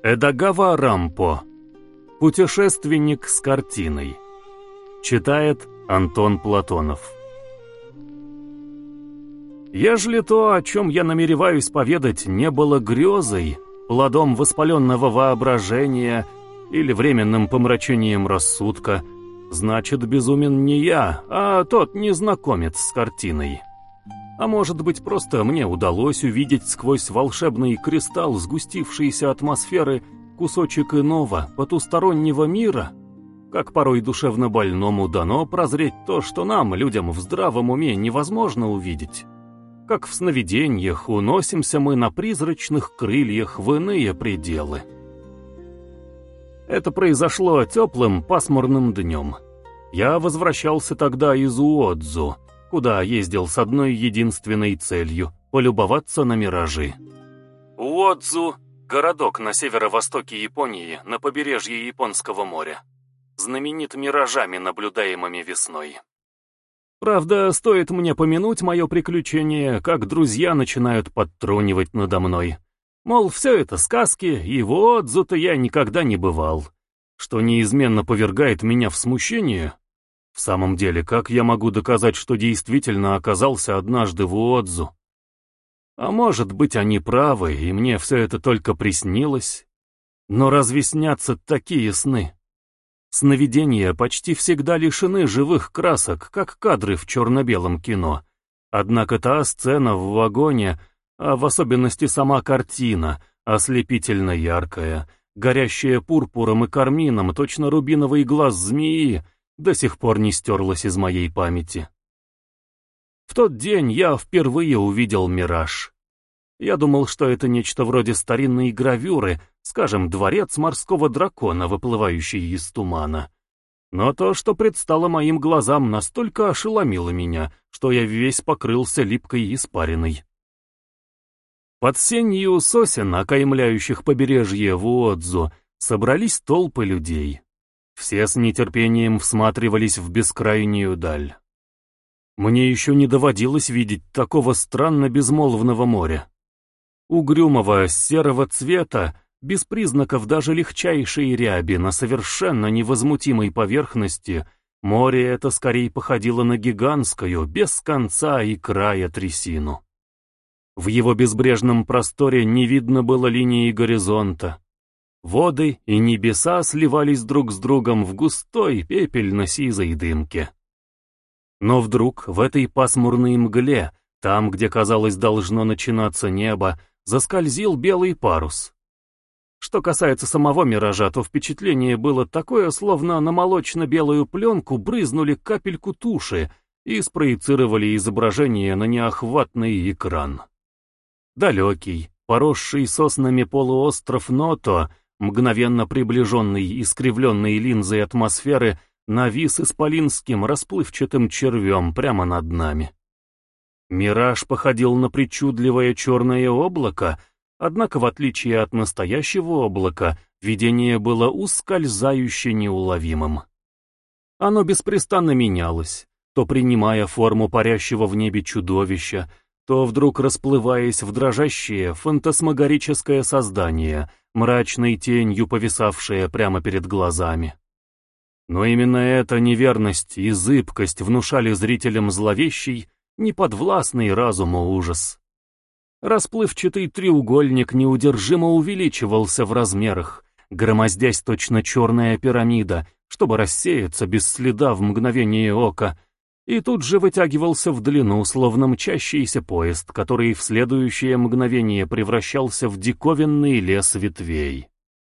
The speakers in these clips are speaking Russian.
Эдагава Рампо. Путешественник с картиной. Читает Антон Платонов. Ежели то, о чем я намереваюсь поведать, не было грезой, плодом воспаленного воображения или временным помрачением рассудка, значит, безумен не я, а тот незнакомец с картиной. А может быть, просто мне удалось увидеть сквозь волшебный кристалл сгустившейся атмосферы кусочек иного, потустороннего мира, как порой душевно больному дано прозреть то, что нам, людям в здравом уме, невозможно увидеть. Как в сновидениях уносимся мы на призрачных крыльях в иные пределы. Это произошло теплым пасмурным днем. Я возвращался тогда из Уодзу, куда ездил с одной единственной целью — полюбоваться на миражи. Уодзу — городок на северо-востоке Японии, на побережье Японского моря. Знаменит миражами, наблюдаемыми весной. Правда, стоит мне помянуть мое приключение, как друзья начинают подтрунивать надо мной. Мол, все это сказки, и в Уодзу-то я никогда не бывал, что неизменно повергает меня в смущение. В самом деле, как я могу доказать, что действительно оказался однажды в Уодзу? А может быть, они правы, и мне все это только приснилось? Но разве снятся такие сны? Сновидения почти всегда лишены живых красок, как кадры в черно-белом кино. Однако та сцена в вагоне, а в особенности сама картина, ослепительно яркая, горящая пурпуром и кармином, точно рубиновый глаз змеи, до сих пор не стерлась из моей памяти. В тот день я впервые увидел мираж. Я думал, что это нечто вроде старинной гравюры, скажем, дворец морского дракона, выплывающий из тумана. Но то, что предстало моим глазам, настолько ошеломило меня, что я весь покрылся липкой испариной. Под сенью сосен, окаймляющих побережье Вуодзу, собрались толпы людей. Все с нетерпением всматривались в бескрайнюю даль. Мне еще не доводилось видеть такого странно безмолвного моря. Угрюмого серого цвета, без признаков даже легчайшей ряби на совершенно невозмутимой поверхности, море это скорее походило на гигантскую, без конца и края трясину. В его безбрежном просторе не видно было линии горизонта. Воды и небеса сливались друг с другом в густой пепельно-сизой дымке. Но вдруг в этой пасмурной мгле, там, где, казалось, должно начинаться небо, заскользил белый парус. Что касается самого миража, то впечатление было такое, словно на молочно-белую пленку брызнули капельку туши и спроецировали изображение на неохватный экран. Далекий, поросший соснами полуостров Ното, мгновенно приближенный искривленной линзой атмосферы, навис исполинским расплывчатым червем прямо над нами. Мираж походил на причудливое черное облако, однако, в отличие от настоящего облака, видение было ускользающе неуловимым. Оно беспрестанно менялось, то принимая форму парящего в небе чудовища, то вдруг расплываясь в дрожащее фантасмагорическое создание, мрачной тенью повисавшее прямо перед глазами. Но именно эта неверность и зыбкость внушали зрителям зловещий, неподвластный разуму ужас. Расплывчатый треугольник неудержимо увеличивался в размерах, громоздясь точно черная пирамида, чтобы рассеяться без следа в мгновение ока, и тут же вытягивался в длину, словно мчащийся поезд, который в следующее мгновение превращался в диковинный лес ветвей.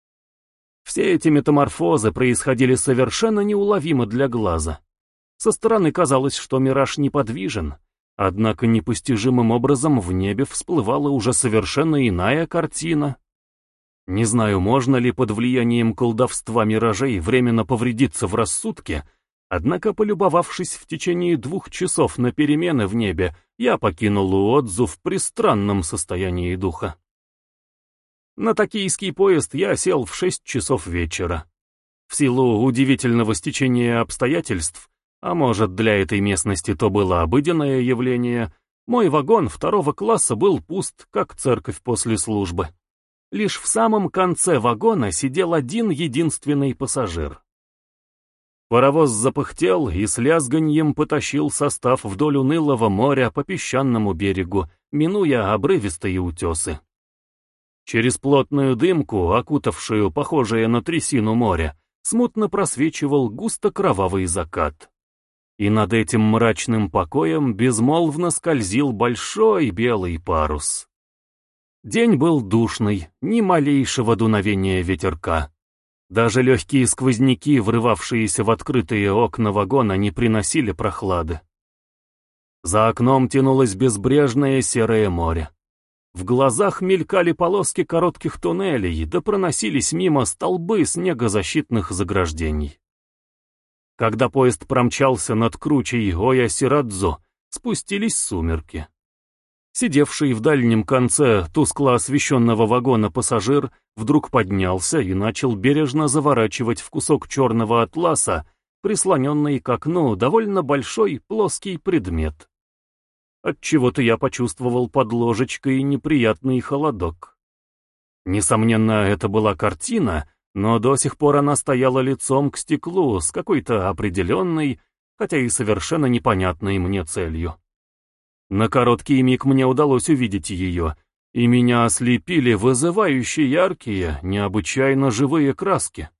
Все эти метаморфозы происходили совершенно неуловимо для глаза. Со стороны казалось, что мираж неподвижен, однако непостижимым образом в небе всплывала уже совершенно иная картина. Не знаю, можно ли под влиянием колдовства миражей временно повредиться в рассудке, однако, полюбовавшись в течение 2 часов на перемены в небе, я покинул Уодзу в пристранном состоянии духа. На токийский поезд я сел в 6 часов вечера. В силу удивительного стечения обстоятельств, а может, для этой местности то было обыденное явление, мой вагон 2-го класса был пуст, как церковь после службы. Лишь в самом конце вагона сидел один единственный пассажир. Паровоз запыхтел и с лязганьем потащил состав вдоль унылого моря по песчаному берегу, минуя обрывистые утесы. Через плотную дымку, окутавшую похожее на трясину море, смутно просвечивал густо-кровавый закат. И над этим мрачным покоем безмолвно скользил большой белый парус. День был душный, ни малейшего дуновения ветерка. Даже легкие сквозняки, врывавшиеся в открытые окна вагона, не приносили прохлады. За окном тянулось безбрежное серое море. В глазах мелькали полоски коротких туннелей, да проносились мимо столбы снегозащитных заграждений. Когда поезд промчался над кручей Оясирадзо, спустились сумерки. Сидевший в дальнем конце тускло освещенного вагона пассажир вдруг поднялся и начал бережно заворачивать в кусок черного атласа, прислоненный к окну, довольно большой плоский предмет. Отчего-то я почувствовал под ложечкой неприятный холодок. Несомненно, это была картина, но до сих пор она стояла лицом к стеклу с какой-то определенной, хотя и совершенно непонятной мне целью. На короткий миг мне удалось увидеть ее, и меня ослепили вызывающе яркие, необычайно живые краски.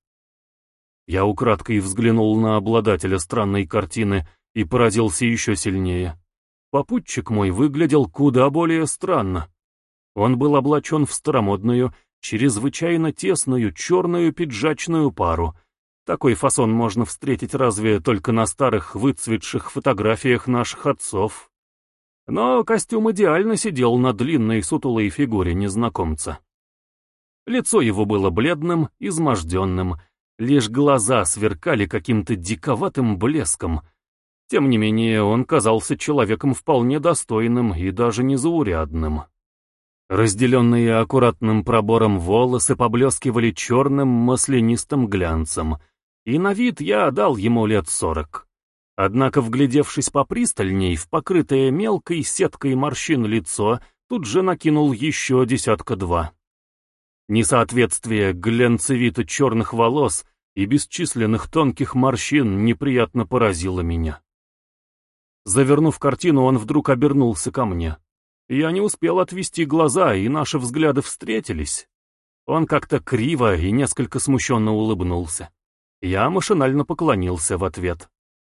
Я украдкой взглянул на обладателя странной картины и поразился еще сильнее. Попутчик мой выглядел куда более странно. Он был облачен в старомодную, чрезвычайно тесную черную пиджачную пару. Такой фасон можно встретить разве только на старых выцветших фотографиях наших отцов. Но костюм идеально сидел на длинной сутулой фигуре незнакомца. Лицо его было бледным, изможденным, лишь глаза сверкали каким-то диковатым блеском. Тем не менее, он казался человеком вполне достойным и даже незаурядным. Разделенные аккуратным пробором волосы поблескивали черным маслянистым глянцем, и на вид я дал ему лет 40. Однако, вглядевшись попристальней в покрытое мелкой сеткой морщин лицо, тут же накинул еще десятка-два. Несоответствие глянцевито-черных волос и бесчисленных тонких морщин неприятно поразило меня. Завернув картину, он вдруг обернулся ко мне. Я не успел отвести глаза, и наши взгляды встретились. Он как-то криво и несколько смущенно улыбнулся. Я машинально поклонился в ответ.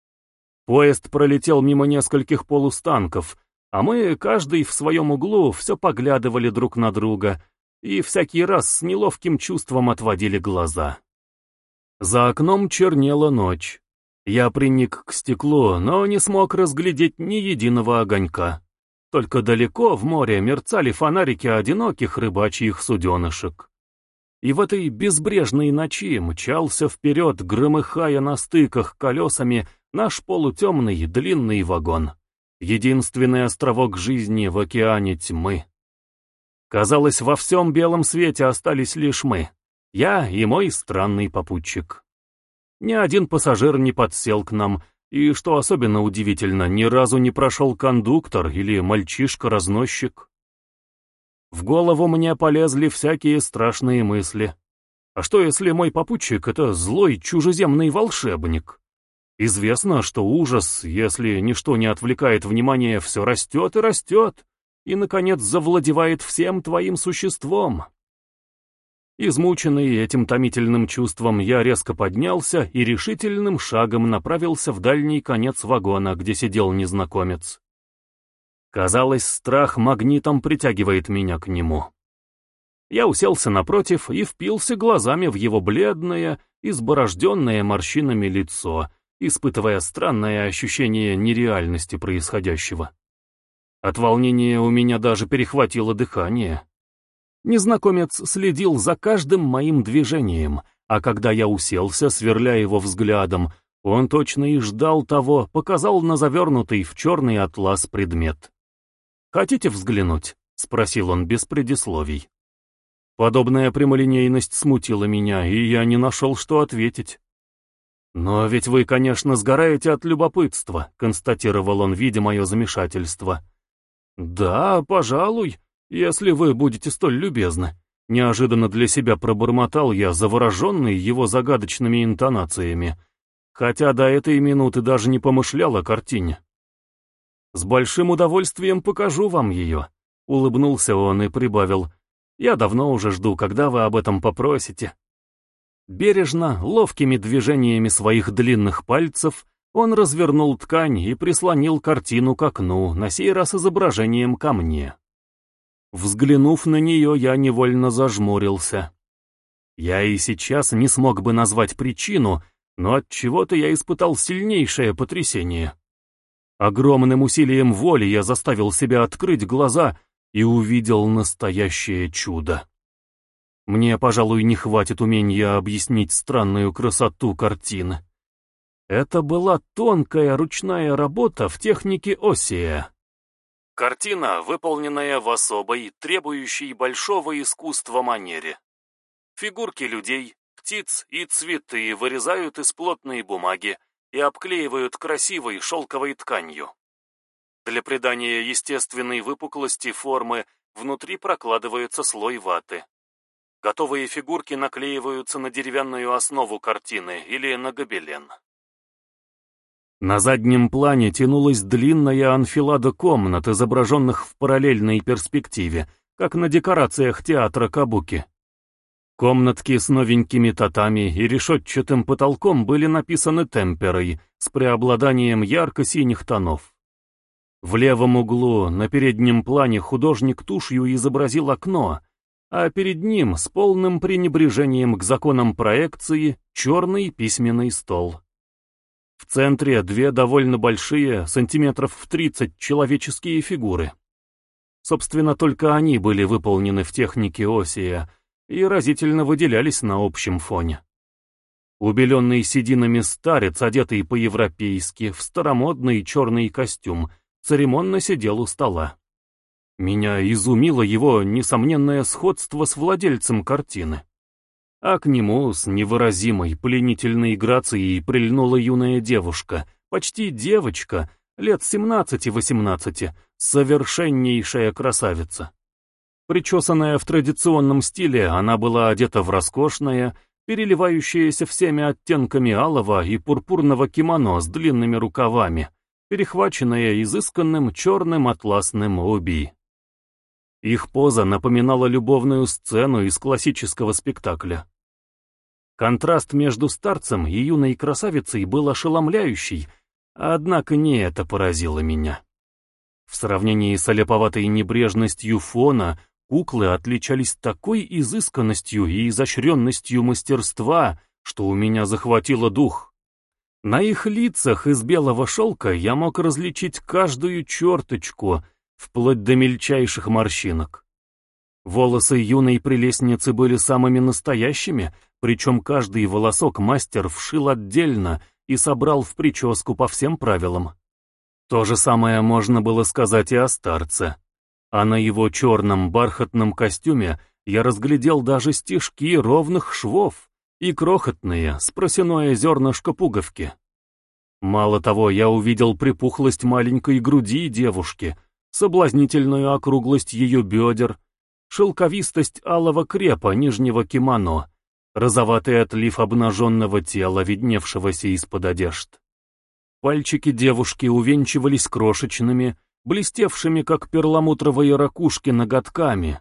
Поезд пролетел мимо нескольких полустанков, а мы, каждый в своем углу, все поглядывали друг на друга и всякий раз с неловким чувством отводили глаза. За окном чернела ночь. Я приник к стеклу, но не смог разглядеть ни единого огонька. Только далеко в море мерцали фонарики одиноких рыбачьих суденышек. И в этой безбрежной ночи мчался вперед, громыхая на стыках колесами, наш полутемный длинный вагон. Единственный островок жизни в океане тьмы. Казалось, во всем белом свете остались лишь мы. Я и мой странный попутчик. Ни один пассажир не подсел к нам, и, что особенно удивительно, ни разу не прошел кондуктор или мальчишка-разносчик. В голову мне полезли всякие страшные мысли. А что, если мой попутчик — это злой чужеземный волшебник? Известно, что ужас, если ничто не отвлекает внимание, все растет и растет, и, наконец, завладевает всем твоим существом. Измученный этим томительным чувством, я резко поднялся и решительным шагом направился в дальний конец вагона, где сидел незнакомец. Казалось, страх магнитом притягивает меня к нему. Я уселся напротив и впился глазами в его бледное, изборожденное морщинами лицо, испытывая странное ощущение нереальности происходящего. От волнения у меня даже перехватило дыхание. Незнакомец следил за каждым моим движением, а когда я уселся, сверля его взглядом, он точно и ждал того, показал на завернутый в черный атлас предмет. «Хотите взглянуть?» — спросил он без предисловий. Подобная прямолинейность смутила меня, и я не нашел, что ответить. «Но ведь вы, конечно, сгораете от любопытства», — констатировал он, видя мое замешательство. «Да, пожалуй, если вы будете столь любезны. Неожиданно для себя пробормотал я, завороженный его загадочными интонациями, хотя до этой минуты даже не помышлял о картине. «С большим удовольствием покажу вам ее», — улыбнулся он и прибавил. «Я давно уже жду, когда вы об этом попросите». Бережно, ловкими движениями своих длинных пальцев, он развернул ткань и прислонил картину к окну, на сей раз изображением ко мне. Взглянув на нее, я невольно зажмурился. Я и сейчас не смог бы назвать причину, но от чего-то я испытал сильнейшее потрясение. Огромным усилием воли я заставил себя открыть глаза и увидел настоящее чудо. Мне, пожалуй, не хватит умения объяснить странную красоту картины. Это была тонкая ручная работа в технике Оссия. Картина, выполненная в особой, требующей большого искусства манере. Фигурки людей, птиц и цветы вырезают из плотной бумаги и обклеивают красивой шелковой тканью. Для придания естественной выпуклости формы внутри прокладывается слой ваты. Готовые фигурки наклеиваются на деревянную основу картины или на гобелен. На заднем плане тянулась длинная анфилада комнат, изображенных в параллельной перспективе, как на декорациях театра кабуки. Комнатки с новенькими татами и решетчатым потолком были написаны темперой с преобладанием ярко-синих тонов. В левом углу на переднем плане художник тушью изобразил окно, а перед ним с полным пренебрежением к законам проекции черный письменный стол. В центре две довольно большие, сантиметров в 30, человеческие фигуры. Собственно, только они были выполнены в технике Оссия и разительно выделялись на общем фоне. Убеленный сединами старец, одетый по-европейски, в старомодный черный костюм, церемонно сидел у стола. Меня изумило его несомненное сходство с владельцем картины. А к нему с невыразимой пленительной грацией прильнула юная девушка, почти девочка, лет 17-18, совершеннейшая красавица. Причесанная в традиционном стиле, она была одета в роскошное, переливающееся всеми оттенками алого и пурпурного кимоно с длинными рукавами, перехваченное изысканным черным атласным оби. Их поза напоминала любовную сцену из классического спектакля. Контраст между старцем и юной красавицей был ошеломляющий, однако не это поразило меня. В сравнении с олиповатой небрежностью фона, куклы отличались такой изысканностью и изощренностью мастерства, что у меня захватило дух. На их лицах из белого шелка я мог различить каждую черточку, вплоть до мельчайших морщинок. Волосы юной прелестницы были самыми настоящими, причем каждый волосок мастер вшил отдельно и собрал в прическу по всем правилам. То же самое можно было сказать и о старце. А на его черном бархатном костюме я разглядел даже стежки ровных швов и крохотные, спросяное зернышко пуговки. Мало того, я увидел припухлость маленькой груди девушки, соблазнительную округлость ее бедер, шелковистость алого крепа нижнего кимоно, розоватый отлив обнаженного тела, видневшегося из-под одежд. Пальчики девушки увенчивались крошечными, блестевшими, как перламутровые ракушки, ноготками.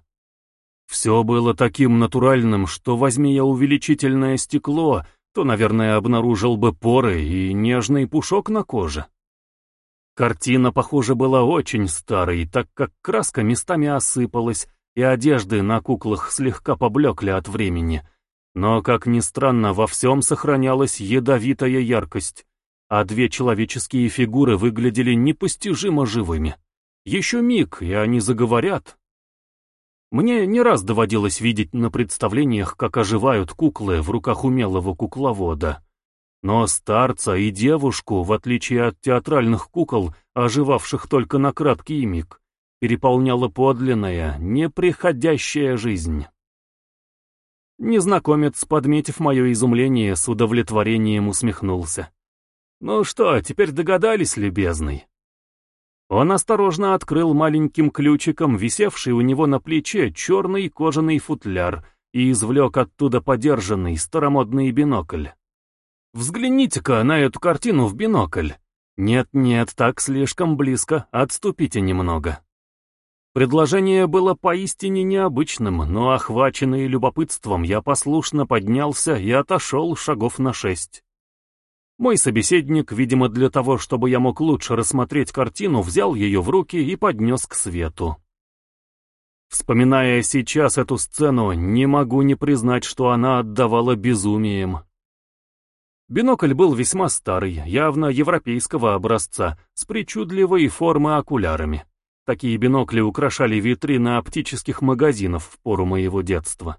Все было таким натуральным, что, возьми я увеличительное стекло, то, наверное, обнаружил бы поры и нежный пушок на коже. Картина, похоже, была очень старой, так как краска местами осыпалась, и одежды на куклах слегка поблекли от времени. Но, как ни странно, во всем сохранялась ядовитая яркость, а две человеческие фигуры выглядели непостижимо живыми. Еще миг, и они заговорят. Мне не раз доводилось видеть на представлениях, как оживают куклы в руках умелого кукловода. Но старца и девушку, в отличие от театральных кукол, оживавших только на краткий миг, переполняла подлинная, неприходящая жизнь. Незнакомец, подметив мое изумление, с удовлетворением усмехнулся. «Ну что, теперь догадались, любезный?» Он осторожно открыл маленьким ключиком висевший у него на плече черный кожаный футляр и извлек оттуда подержанный старомодный бинокль. «Взгляните-ка на эту картину в бинокль. Нет-нет, так слишком близко, отступите немного». Предложение было поистине необычным, но, охваченный любопытством, я послушно поднялся и отошел шагов на 6. Мой собеседник, видимо, для того, чтобы я мог лучше рассмотреть картину, взял ее в руки и поднес к свету. Вспоминая сейчас эту сцену, не могу не признать, что она отдавала безумием. Бинокль был весьма старый, явно европейского образца, с причудливой формы окулярами. Такие бинокли украшали витрины оптических магазинов в пору моего детства.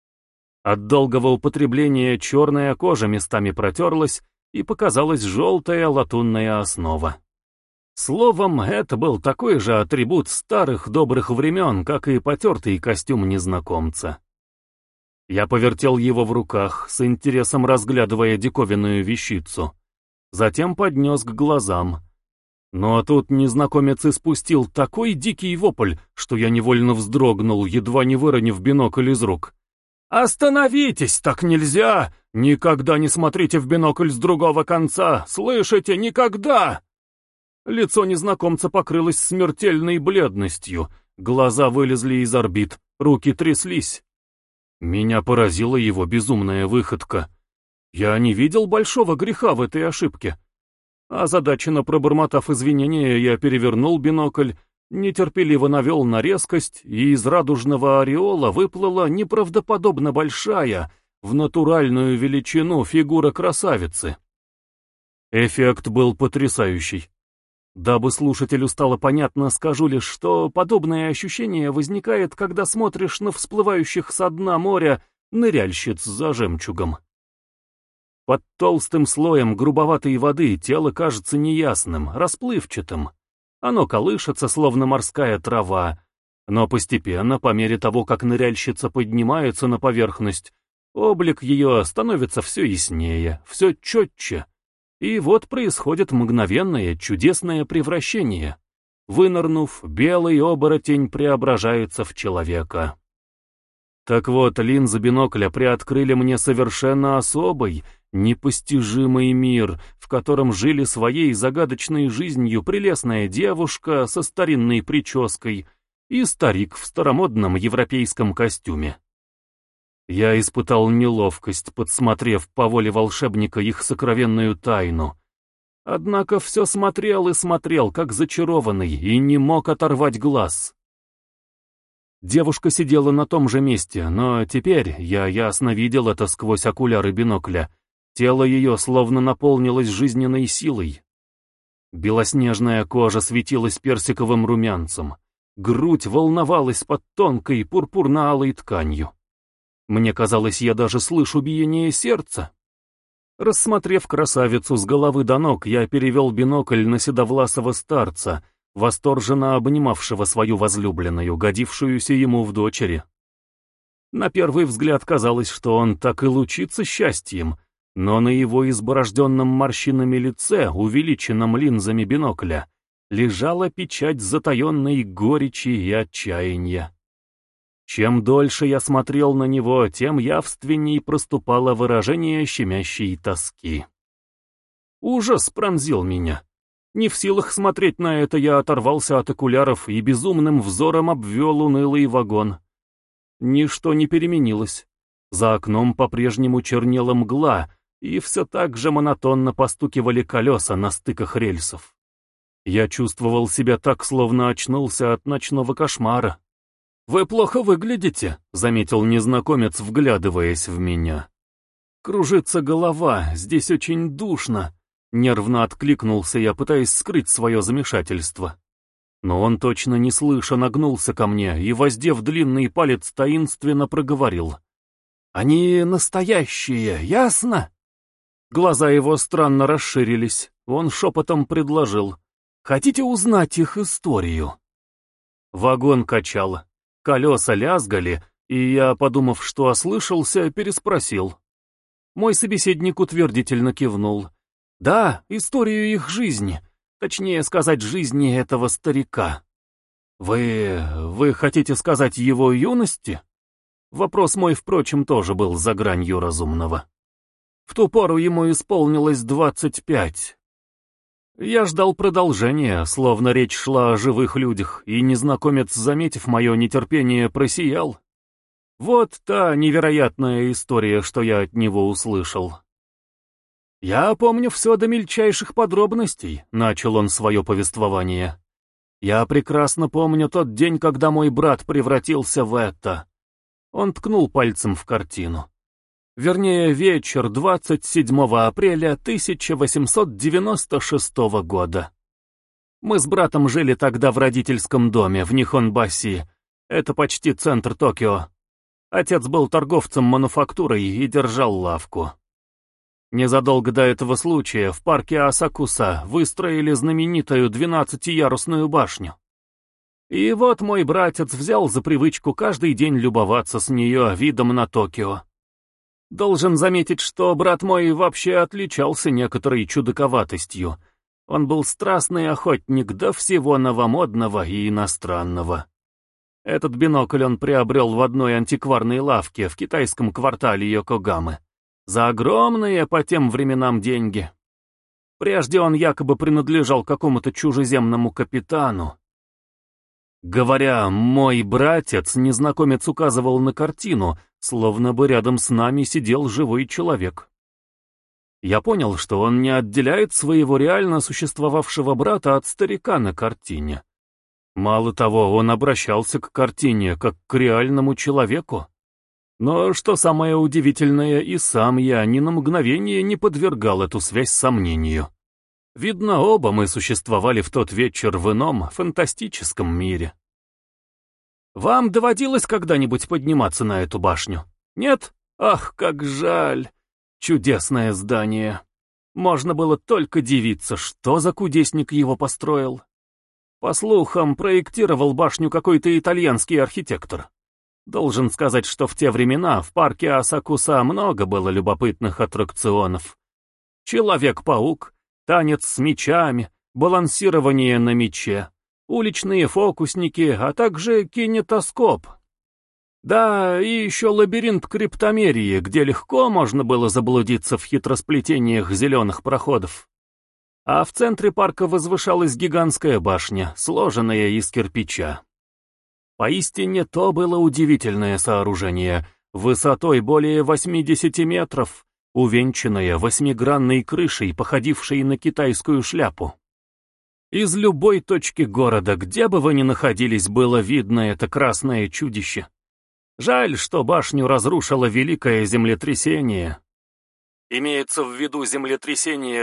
От долгого употребления черная кожа местами протерлась, и показалась желтая латунная основа. Словом, это был такой же атрибут старых добрых времен, как и потертый костюм незнакомца. Я повертел его в руках, с интересом разглядывая диковинную вещицу. Затем поднес к глазам. Но тут незнакомец испустил такой дикий вопль, что я невольно вздрогнул, едва не выронив бинокль из рук. «Остановитесь, так нельзя! Никогда не смотрите в бинокль с другого конца! Слышите, никогда!» Лицо незнакомца покрылось смертельной бледностью, глаза вылезли из орбит, руки тряслись. Меня поразила его безумная выходка. Я не видел большого греха в этой ошибке. Озадаченно пробормотав извинения, я перевернул бинокль, нетерпеливо навел на резкость, и из радужного ореола выплыла неправдоподобно большая, в натуральную величину фигура красавицы. Эффект был потрясающий. Дабы слушателю стало понятно, скажу лишь, что подобное ощущение возникает, когда смотришь на всплывающих со дна моря ныряльщиц за жемчугом. Под толстым слоем грубоватой воды тело кажется неясным, расплывчатым. Оно колышется, словно морская трава, но постепенно, по мере того, как ныряльщица поднимается на поверхность, облик ее становится все яснее, все четче. И вот происходит мгновенное, чудесное превращение. Вынырнув, белый оборотень преображается в человека. Так вот, линзы бинокля приоткрыли мне совершенно особый, непостижимый мир, в котором жили своей загадочной жизнью прелестная девушка со старинной прической и старик в старомодном европейском костюме. Я испытал неловкость, подсмотрев по воле волшебника их сокровенную тайну. Однако все смотрел и смотрел, как зачарованный, и не мог оторвать глаз. Девушка сидела на том же месте, но теперь я ясно видел это сквозь окуляры бинокля. Тело ее словно наполнилось жизненной силой. Белоснежная кожа светилась персиковым румянцем. Грудь волновалась под тонкой пурпурно-алой тканью. Мне казалось, я даже слышу биение сердца. Рассмотрев красавицу с головы до ног, я перевел бинокль на седовласого старца, восторженно обнимавшего свою возлюбленную, годившуюся ему в дочери. На первый взгляд казалось, что он так и лучится счастьем, но на его изборожденном морщинами лице, увеличенном линзами бинокля, лежала печать затаенной горечи и отчаяния. Чем дольше я смотрел на него, тем явственней проступало выражение щемящей тоски. Ужас пронзил меня. Не в силах смотреть на это, я оторвался от окуляров и безумным взором обвел унылый вагон. Ничто не переменилось. За окном по-прежнему чернела мгла, и все так же монотонно постукивали колеса на стыках рельсов. Я чувствовал себя так, словно очнулся от ночного кошмара. «Вы плохо выглядите», — заметил незнакомец, вглядываясь в меня. «Кружится голова, здесь очень душно», — нервно откликнулся я, пытаясь скрыть свое замешательство. Но он точно не слыша нагнулся ко мне и, воздев длинный палец, таинственно проговорил. «Они настоящие, ясно?» Глаза его странно расширились. Он шепотом предложил. «Хотите узнать их историю?» Вагон качал. Колеса лязгали, и я, подумав, что ослышался, переспросил. Мой собеседник утвердительно кивнул. «Да, историю их жизни. Точнее сказать, жизни этого старика. Вы хотите сказать его юности? Вопрос мой, впрочем, тоже был за гранью разумного. В ту пору ему исполнилось 25. Я ждал продолжения, словно речь шла о живых людях, и незнакомец, заметив мое нетерпение, просиял. Вот та невероятная история, что я от него услышал. «Я помню все до мельчайших подробностей», — начал он свое повествование. «Я прекрасно помню тот день, когда мой брат превратился в это». Он ткнул пальцем в картину. Вернее, вечер 27 апреля 1896 года. Мы с братом жили тогда в родительском доме в Нихонбаси. Это почти центр Токио. Отец был торговцем мануфактурой и держал лавку. Незадолго до этого случая в парке Асакуса выстроили знаменитую 12-ярусную башню. И вот мой братец взял за привычку каждый день любоваться с нее видом на Токио. Должен заметить, что брат мой вообще отличался некоторой чудаковатостью. Он был страстный охотник до всего новомодного и иностранного. Этот бинокль он приобрел в одной антикварной лавке в китайском квартале Йокогамы за огромные по тем временам деньги. Прежде он якобы принадлежал какому-то чужеземному капитану. Говоря «мой братец», незнакомец указывал на картину, словно бы рядом с нами сидел живой человек. Я понял, что он не отделяет своего реально существовавшего брата от старика на картине. Мало того, он обращался к картине как к реальному человеку. Но, что самое удивительное, и сам я ни на мгновение не подвергал эту связь сомнению. Видно, оба мы существовали в тот вечер в ином, фантастическом мире. Вам доводилось когда-нибудь подниматься на эту башню? Нет? Ах, как жаль! Чудесное здание. Можно было только дивиться, что за кудесник его построил. По слухам, проектировал башню какой-то итальянский архитектор. Должен сказать, что в те времена в парке Асакуса много было любопытных аттракционов. Человек-паук, танец с мечами, балансирование на мече, уличные фокусники, а также кинетоскоп. Да, и еще лабиринт криптомерии, где легко можно было заблудиться в хитросплетениях зеленых проходов. А в центре парка возвышалась гигантская башня, сложенная из кирпича. Поистине то было удивительное сооружение, высотой более 80 метров, увенчанное восьмигранной крышей, походившей на китайскую шляпу. Из любой точки города, где бы вы ни находились, было видно это красное чудище. Жаль, что башню разрушило великое землетрясение. Имеется в виду землетрясение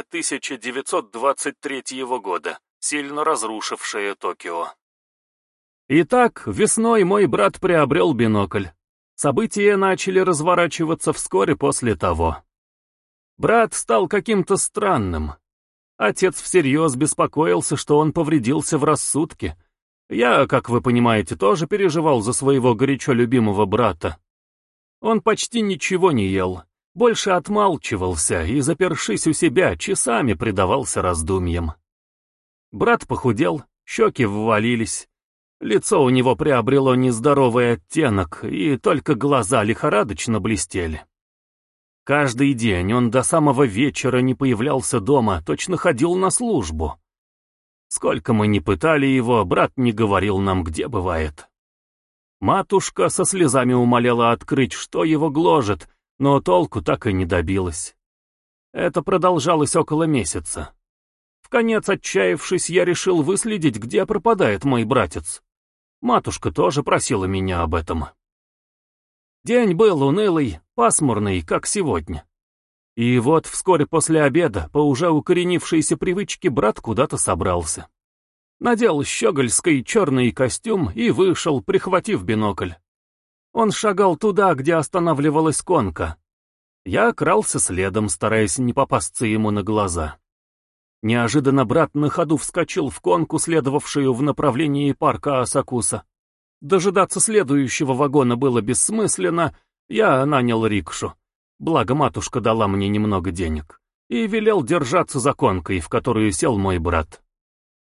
1923 года, сильно разрушившее Токио. Итак, весной мой брат приобрел бинокль. События начали разворачиваться вскоре после того. Брат стал каким-то странным. Отец всерьез беспокоился, что он повредился в рассудке. Я, как вы понимаете, тоже переживал за своего горячо любимого брата. Он почти ничего не ел, больше отмалчивался и, запершись у себя, часами предавался раздумьям. Брат похудел, щеки ввалились. Лицо у него приобрело нездоровый оттенок, и только глаза лихорадочно блестели. Каждый день он до самого вечера не появлялся дома, точно ходил на службу. Сколько мы ни пытали его, брат не говорил нам, где бывает. Матушка со слезами умоляла открыть, что его гложет, но толку так и не добилась. Это продолжалось около месяца. Вконец отчаявшись, я решил выследить, где пропадает мой братец. Матушка тоже просила меня об этом. День был унылый, пасмурный, как сегодня. И вот вскоре после обеда, по уже укоренившейся привычке, брат куда-то собрался. Надел щегольский черный костюм и вышел, прихватив бинокль. Он шагал туда, где останавливалась конка. Я крался следом, стараясь не попасться ему на глаза. Неожиданно брат на ходу вскочил в конку, следовавшую в направлении парка Асакуса. Дожидаться следующего вагона было бессмысленно, я нанял рикшу. Благо матушка дала мне немного денег. И велел держаться за конкой, в которую сел мой брат.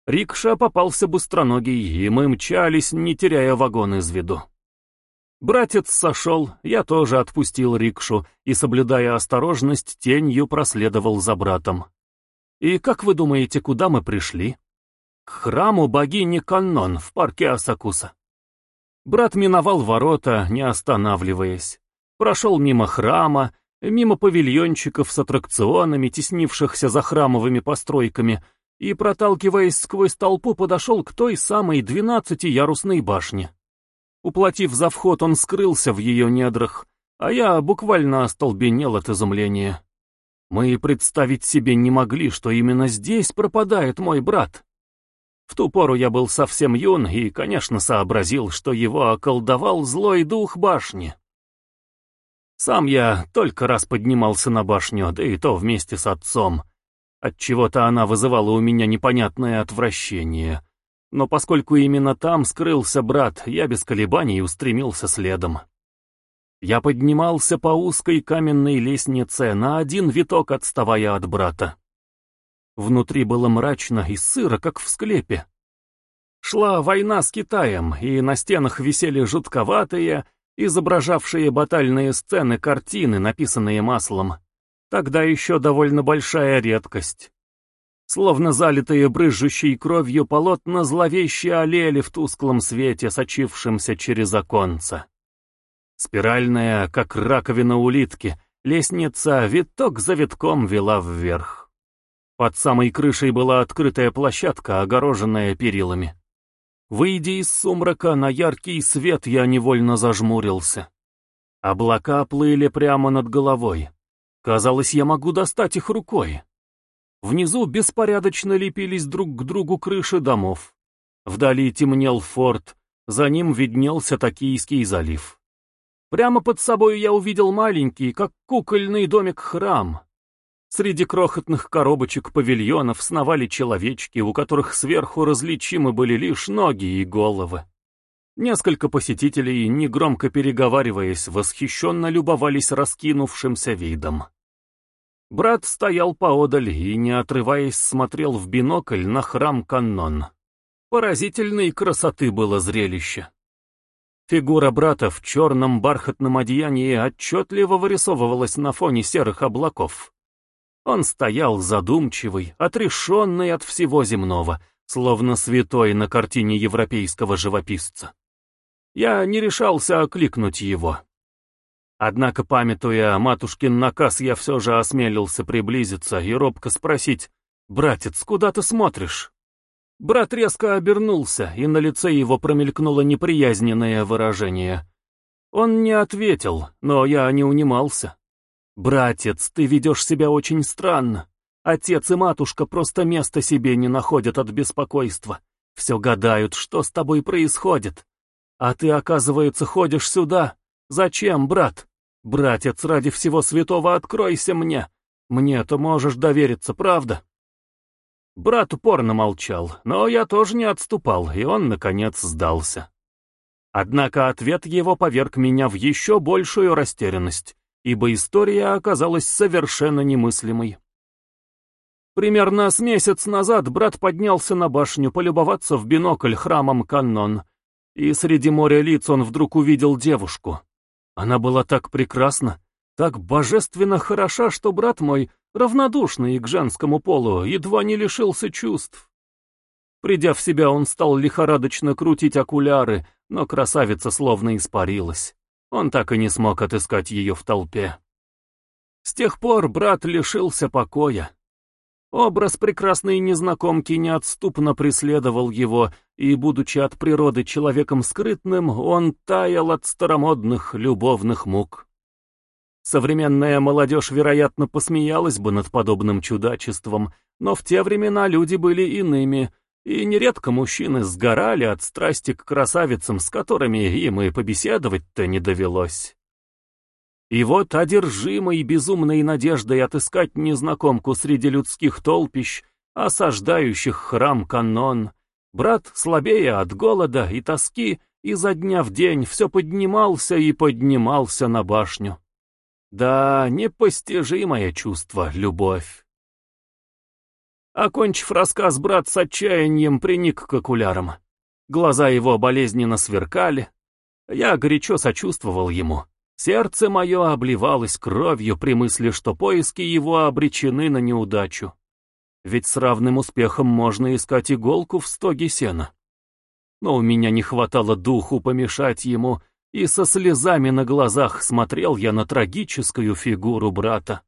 Рикша попался быстроногий, и мы мчались, не теряя вагон из виду. Братец сошел, я тоже отпустил рикшу и, соблюдая осторожность, тенью проследовал за братом. И как вы думаете, куда мы пришли? К храму богини Каннон в парке Асакуса. Брат миновал ворота, не останавливаясь. Прошел мимо храма, мимо павильончиков с аттракционами, теснившихся за храмовыми постройками, и, проталкиваясь сквозь толпу, подошел к той самой 12-ярусной башне. Уплатив за вход, он скрылся в ее недрах, а я буквально остолбенел от изумления. Мы представить себе не могли, что именно здесь пропадает мой брат. В ту пору я был совсем юн и, конечно, сообразил, что его околдовал злой дух башни. Сам я только раз поднимался на башню, да и то вместе с отцом. Отчего-то она вызывала у меня непонятное отвращение. Но поскольку именно там скрылся брат, я без колебаний устремился следом. Я поднимался по узкой каменной лестнице, на один виток отставая от брата. Внутри было мрачно и сыро, как в склепе. Шла война с Китаем, и на стенах висели жутковатые, изображавшие батальные сцены картины, написанные маслом. Тогда еще довольно большая редкость. Словно залитые брызжущей кровью полотна зловеще олели в тусклом свете, сочившемся через оконца. Спиральная, как раковина улитки, лестница виток за витком вела вверх. Под самой крышей была открытая площадка, огороженная перилами. Выйдя из сумрака на яркий свет, я невольно зажмурился. Облака плыли прямо над головой. Казалось, я могу достать их рукой. Внизу беспорядочно лепились друг к другу крыши домов. Вдали темнел форт, за ним виднелся Токийский залив. Прямо под собой я увидел маленький, как кукольный домик-храм. Среди крохотных коробочек павильонов сновали человечки, у которых сверху различимы были лишь ноги и головы. Несколько посетителей, негромко переговариваясь, восхищенно любовались раскинувшимся видом. Брат стоял поодаль и, не отрываясь, смотрел в бинокль на храм Каннон. Поразительной красоты было зрелище. Фигура брата в черном бархатном одеянии отчетливо вырисовывалась на фоне серых облаков. Он стоял задумчивый, отрешенный от всего земного, словно святой на картине европейского живописца. Я не решался окликнуть его. Однако, памятуя матушкин наказ, я все же осмелился приблизиться и робко спросить: «Братец, куда ты смотришь?» Брат резко обернулся, и на лице его промелькнуло неприязненное выражение. Он не ответил, но я не унимался. «Братец, ты ведешь себя очень странно. Отец и матушка просто места себе не находят от беспокойства. Все гадают, что с тобой происходит. А ты, оказывается, ходишь сюда. Зачем, брат? Братец, ради всего святого, откройся мне. Мне-то можешь довериться, правда?» Брат упорно молчал, но я тоже не отступал, и он, наконец, сдался. Однако ответ его поверг меня в еще большую растерянность, ибо история оказалась совершенно немыслимой. Примерно с месяц назад брат поднялся на башню полюбоваться в бинокль храмом Каннон, и среди моря лиц он вдруг увидел девушку. Она была так прекрасна, так божественно хороша, что брат мой, равнодушный к женскому полу, едва не лишился чувств. Придя в себя, он стал лихорадочно крутить окуляры, но красавица словно испарилась. Он так и не смог отыскать ее в толпе. С тех пор брат лишился покоя. Образ прекрасной незнакомки неотступно преследовал его, и, будучи от природы человеком скрытным, он таял от старомодных любовных мук. Современная молодежь, вероятно, посмеялась бы над подобным чудачеством, но в те времена люди были иными, и нередко мужчины сгорали от страсти к красавицам, с которыми им и побеседовать-то не довелось. И вот, одержимый безумной надеждой отыскать незнакомку среди людских толпищ, осаждающих храм Каннон, брат, слабея от голода и тоски, изо дня в день все поднимался и поднимался на башню. Да, непостижимое чувство — любовь. Окончив рассказ, брат с отчаянием приник к окулярам. Глаза его болезненно сверкали. Я горячо сочувствовал ему. Сердце мое обливалось кровью при мысли, что поиски его обречены на неудачу. Ведь с равным успехом можно искать иголку в стоге сена. Но у меня не хватало духу помешать ему, и со слезами на глазах смотрел я на трагическую фигуру брата.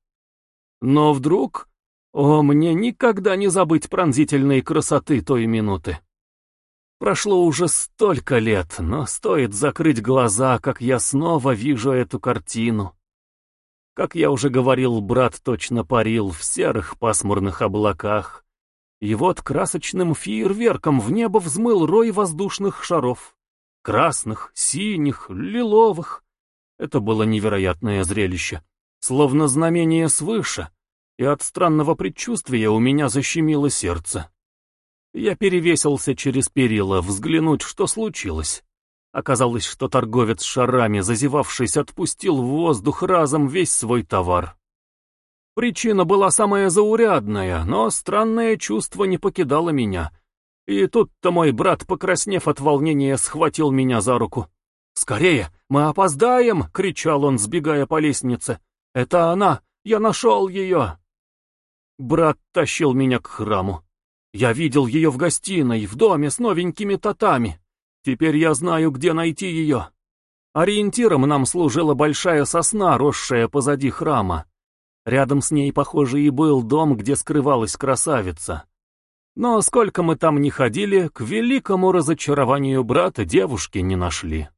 Но вдруг... мне никогда не забыть пронзительной красоты той минуты. Прошло уже столько лет, но стоит закрыть глаза, как я снова вижу эту картину. Как я уже говорил, брат точно парил в серых пасмурных облаках. И вот красочным фейерверком в небо взмыл рой воздушных шаров. Красных, синих, лиловых. Это было невероятное зрелище, словно знамение свыше, и от странного предчувствия у меня защемило сердце. Я перевесился через перила, взглянуть, что случилось. Оказалось, что торговец шарами, зазевавшись, отпустил в воздух разом весь свой товар. Причина была самая заурядная, но странное чувство не покидало меня. И тут-то мой брат, покраснев от волнения, схватил меня за руку. «Скорее, мы опоздаем!» — кричал он, сбегая по лестнице. «Это она! Я нашел ее!» Брат тащил меня к храму. Я видел ее в гостиной, в доме с новенькими татами. Теперь я знаю, где найти ее. Ориентиром нам служила большая сосна, росшая позади храма. Рядом с ней, похоже, и был дом, где скрывалась красавица. Но сколько мы там ни ходили, к великому разочарованию брата девушки не нашли.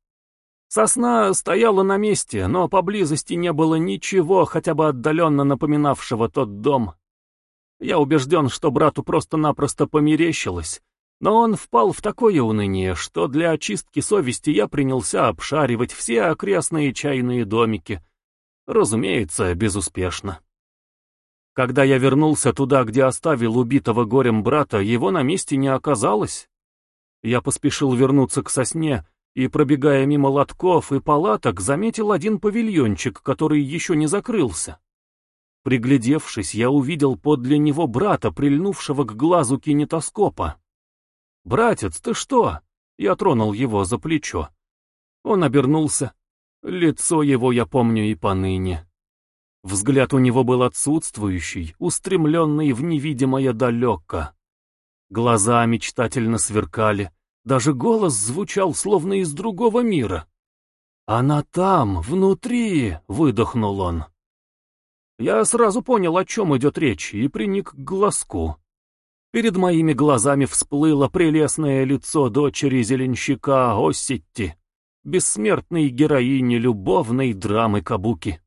Сосна стояла на месте, но поблизости не было ничего, хотя бы отдаленно напоминавшего тот дом. Я убежден, что брату просто-напросто померещилось, но он впал в такое уныние, что для очистки совести я принялся обшаривать все окрестные чайные домики. Разумеется, безуспешно. Когда я вернулся туда, где оставил убитого горем брата, его на месте не оказалось. Я поспешил вернуться к сосне и, пробегая мимо лотков и палаток, заметил один павильончик, который еще не закрылся. Приглядевшись, я увидел подле него брата, прильнувшего к глазу кинетоскопа. «Братец, ты что?» Я тронул его за плечо. Он обернулся. Лицо его я помню и поныне. Взгляд у него был отсутствующий, устремленный в невидимое далеко. Глаза мечтательно сверкали, даже голос звучал словно из другого мира. «Она там, внутри!» — выдохнул он. Я сразу понял, о чем идет речь, и приник к глазку. Перед моими глазами всплыло прелестное лицо дочери зеленщика Осетти, бессмертной героини любовной драмы кабуки.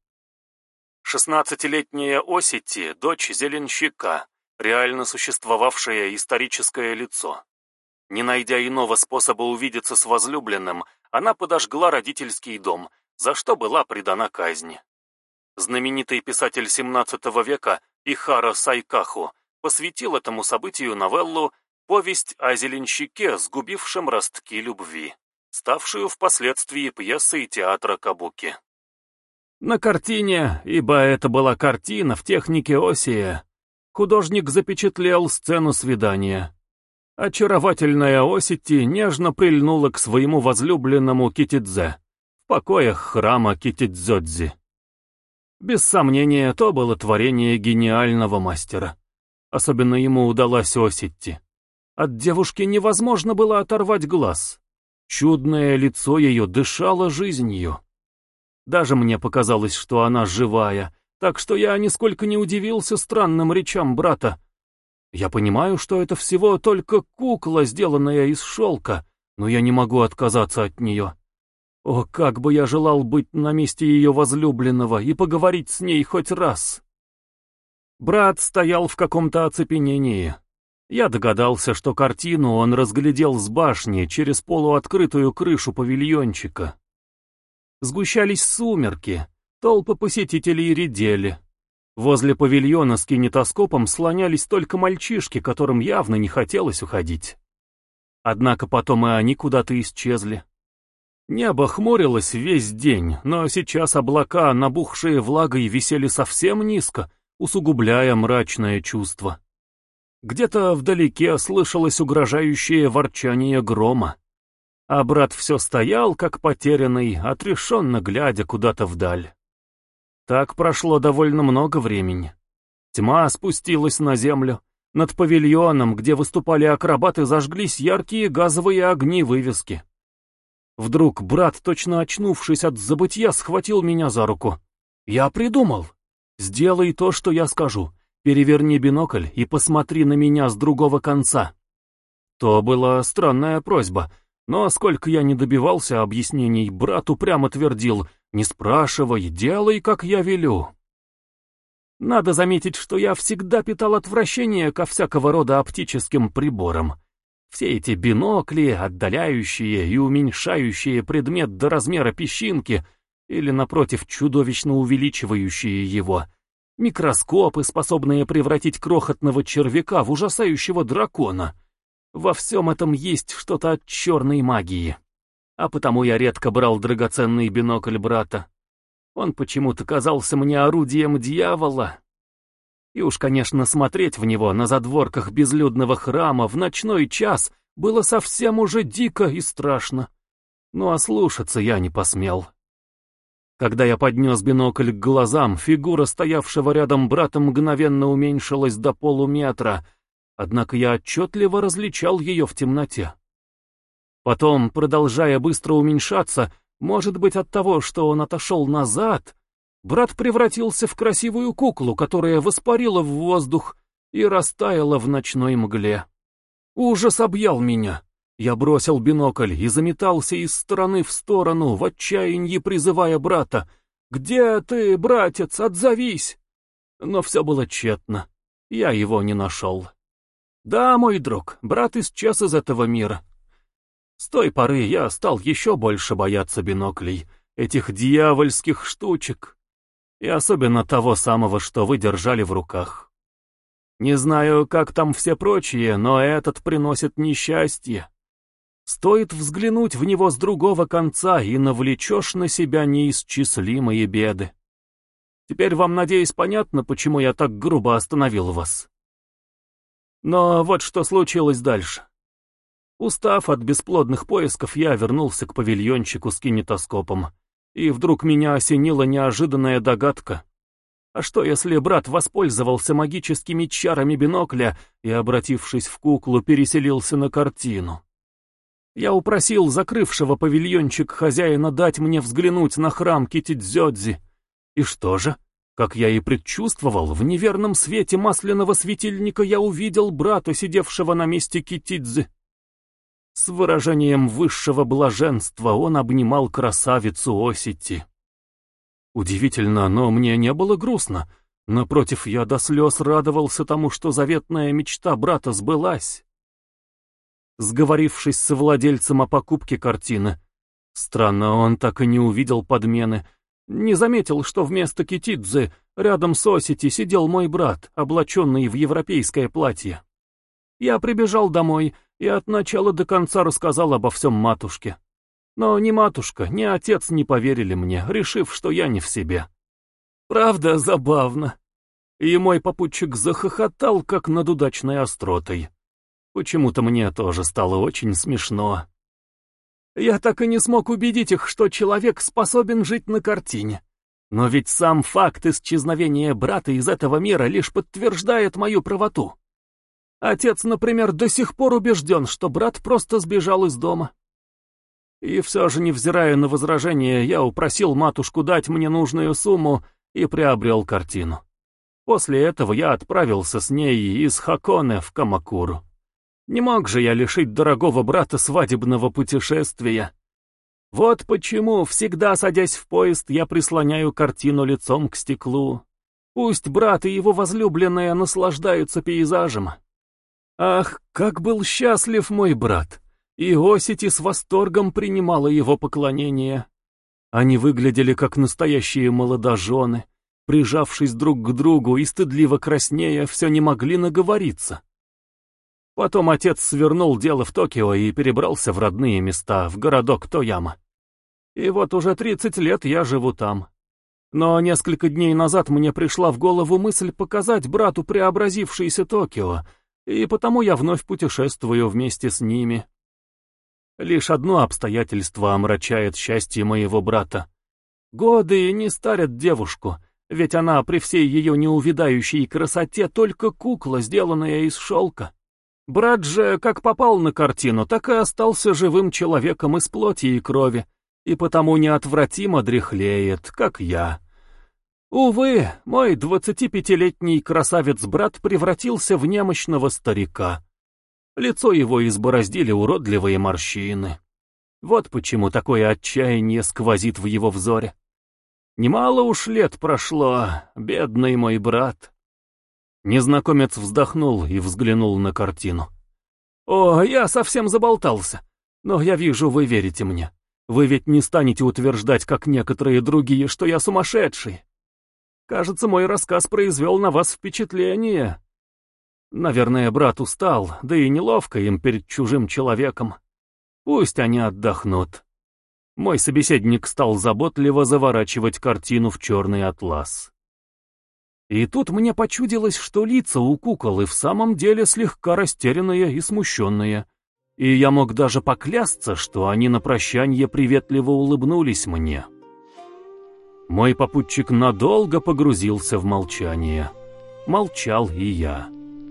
16-летняя Осетти, дочь зеленщика, реально существовавшее историческое лицо. Не найдя иного способа увидеться с возлюбленным, она подожгла родительский дом, за что была предана казни. Знаменитый писатель XVII века Ихара Сайкаху посвятил этому событию новеллу «Повесть о зеленщике, сгубившем ростки любви», ставшую впоследствии пьесой театра кабуки. На картине, ибо это была картина в технике Осия, художник запечатлел сцену свидания. Очаровательная Осетти нежно прильнула к своему возлюбленному Китидзе в покоях храма Китидзёдзи. Без сомнения, то было творение гениального мастера. Особенно ему удалась Осетти. От девушки невозможно было оторвать глаз. Чудное лицо ее дышало жизнью. Даже мне показалось, что она живая, так что я нисколько не удивился странным речам брата. Я понимаю, что это всего только кукла, сделанная из шелка, но я не могу отказаться от нее. О, как бы я желал быть на месте ее возлюбленного и поговорить с ней хоть раз. Брат стоял в каком-то оцепенении. Я догадался, что картину он разглядел с башни через полуоткрытую крышу павильончика. Сгущались сумерки, толпы посетителей редели. Возле павильона с кинетоскопом слонялись только мальчишки, которым явно не хотелось уходить. Однако потом и они куда-то исчезли. Небо хмурилось весь день, но сейчас облака, набухшие влагой, висели совсем низко, усугубляя мрачное чувство. Где-то вдалеке слышалось угрожающее ворчание грома. А брат все стоял, как потерянный, отрешенно глядя куда-то вдаль. Так прошло довольно много времени. Тьма спустилась на землю. Над павильоном, где выступали акробаты, зажглись яркие газовые огни вывески. Вдруг брат, точно очнувшись от забытья, схватил меня за руку. «Я придумал. Сделай то, что я скажу. Переверни бинокль и посмотри на меня с другого конца». То была странная просьба, но сколько я не добивался объяснений, брат упрямо твердил: «Не спрашивай, делай, как я велю». Надо заметить, что я всегда питал отвращение ко всякого рода оптическим приборам. Все эти бинокли, отдаляющие и уменьшающие предмет до размера песчинки, или, напротив, чудовищно увеличивающие его, микроскопы, способные превратить крохотного червяка в ужасающего дракона. Во всем этом есть что-то от черной магии. А потому я редко брал драгоценный бинокль брата. Он почему-то казался мне орудием дьявола. И уж, конечно, смотреть в него на задворках безлюдного храма в ночной час было совсем уже дико и страшно. Ну а слушаться я не посмел. Когда я поднес бинокль к глазам, фигура стоявшего рядом брата мгновенно уменьшилась до полуметра, однако я отчетливо различал ее в темноте. Потом, продолжая быстро уменьшаться, может быть, от того, что он отошел назад, брат превратился в красивую куклу, которая воспарила в воздух и растаяла в ночной мгле. Ужас объял меня. Я бросил бинокль и заметался из стороны в сторону, в отчаянии призывая брата: «Где ты, братец, отзовись!» Но все было тщетно. Я его не нашел. Да, мой друг, брат исчез из этого мира. С той поры я стал еще больше бояться биноклей, этих дьявольских штучек, и особенно того самого, что вы держали в руках. Не знаю, как там все прочие, но этот приносит несчастье. Стоит взглянуть в него с другого конца, и навлечешь на себя неисчислимые беды. Теперь вам, надеюсь, понятно, почему я так грубо остановил вас. Но вот что случилось дальше. Устав от бесплодных поисков, я вернулся к павильончику с кинетоскопом, и вдруг меня осенила неожиданная догадка. А что, если брат воспользовался магическими чарами бинокля и, обратившись в куклу, переселился на картину? Я упросил закрывшего павильончик хозяина дать мне взглянуть на храм Китидзёдзи. И что же? Как я и предчувствовал, в неверном свете масляного светильника я увидел брата, сидевшего на месте Китидзы. С выражением высшего блаженства он обнимал красавицу Осити. Удивительно, но мне не было грустно. Напротив, я до слез радовался тому, что заветная мечта брата сбылась. Сговорившись с владельцем о покупке картины, странно, он так и не увидел подмены, не заметил, что вместо Китидзы рядом с Осити сидел мой брат, облаченный в европейское платье. Я прибежал домой и от начала до конца рассказал обо всем матушке. Но ни матушка, ни отец не поверили мне, решив, что я не в себе. Правда, забавно. И мой попутчик захохотал, как над удачной остротой. Почему-то мне тоже стало очень смешно. Я так и не смог убедить их, что человек способен жить на картине. Но ведь сам факт исчезновения брата из этого мира лишь подтверждает мою правоту. Отец, например, до сих пор убежден, что брат просто сбежал из дома. И все же, невзирая на возражения, я упросил матушку дать мне нужную сумму и приобрел картину. После этого я отправился с ней из Хаконе в Камакуру. Не мог же я лишить дорогого брата свадебного путешествия. Вот почему, всегда садясь в поезд, я прислоняю картину лицом к стеклу. Пусть брат и его возлюбленная наслаждаются пейзажем. Ах, как был счастлив мой брат! И Осити с восторгом принимала его поклонение. Они выглядели как настоящие молодожены, прижавшись друг к другу и стыдливо краснея, все не могли наговориться. Потом отец свернул дело в Токио и перебрался в родные места, в городок Тояма. И вот уже 30 лет я живу там. Но несколько дней назад мне пришла в голову мысль показать брату преобразившееся Токио, и потому я вновь путешествую вместе с ними. Лишь одно обстоятельство омрачает счастье моего брата. Годы не старят девушку, ведь она при всей ее неувядающей красоте только кукла, сделанная из шелка. Брат же, как попал на картину, так и остался живым человеком из плоти и крови, и потому неотвратимо дряхлеет, как я. Увы, мой 25-летний красавец-брат превратился в немощного старика. Лицо его избороздили уродливые морщины. Вот почему такое отчаяние сквозит в его взоре. Немало уж лет прошло, бедный мой брат. Незнакомец вздохнул и взглянул на картину. «О, я совсем заболтался. Но я вижу, вы верите мне. Вы ведь не станете утверждать, как некоторые другие, что я сумасшедший. Кажется, мой рассказ произвел на вас впечатление. Наверное, брат устал, да и неловко им перед чужим человеком. Пусть они отдохнут». Мой собеседник стал заботливо заворачивать картину в черный атлас. И тут мне почудилось, что лица у кукол и в самом деле слегка растерянные и смущенные, и я мог даже поклясться, что они на прощанье приветливо улыбнулись мне. Мой попутчик надолго погрузился в молчание. Молчал и я.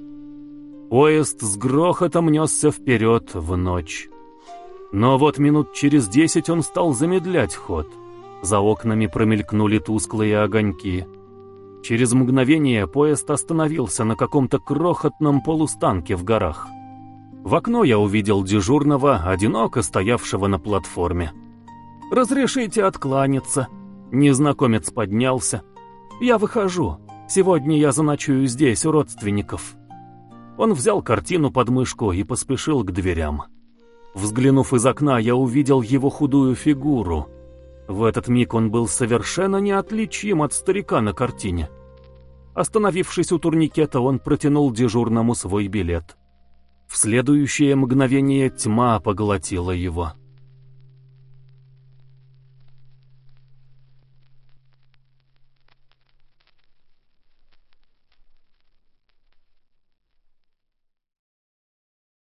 Поезд с грохотом несся вперед в ночь. Но вот минут через 10 он стал замедлять ход. За окнами промелькнули тусклые огоньки. Через мгновение поезд остановился на каком-то крохотном полустанке в горах. В окно я увидел дежурного, одиноко стоявшего на платформе. «Разрешите откланяться?» Незнакомец поднялся. «Я выхожу. Сегодня я заночую здесь, у родственников». Он взял картину под мышку и поспешил к дверям. Взглянув из окна, я увидел его худую фигуру. В этот миг он был совершенно неотличим от старика на картине. Остановившись у турникета, он протянул дежурному свой билет. В следующее мгновение тьма поглотила его.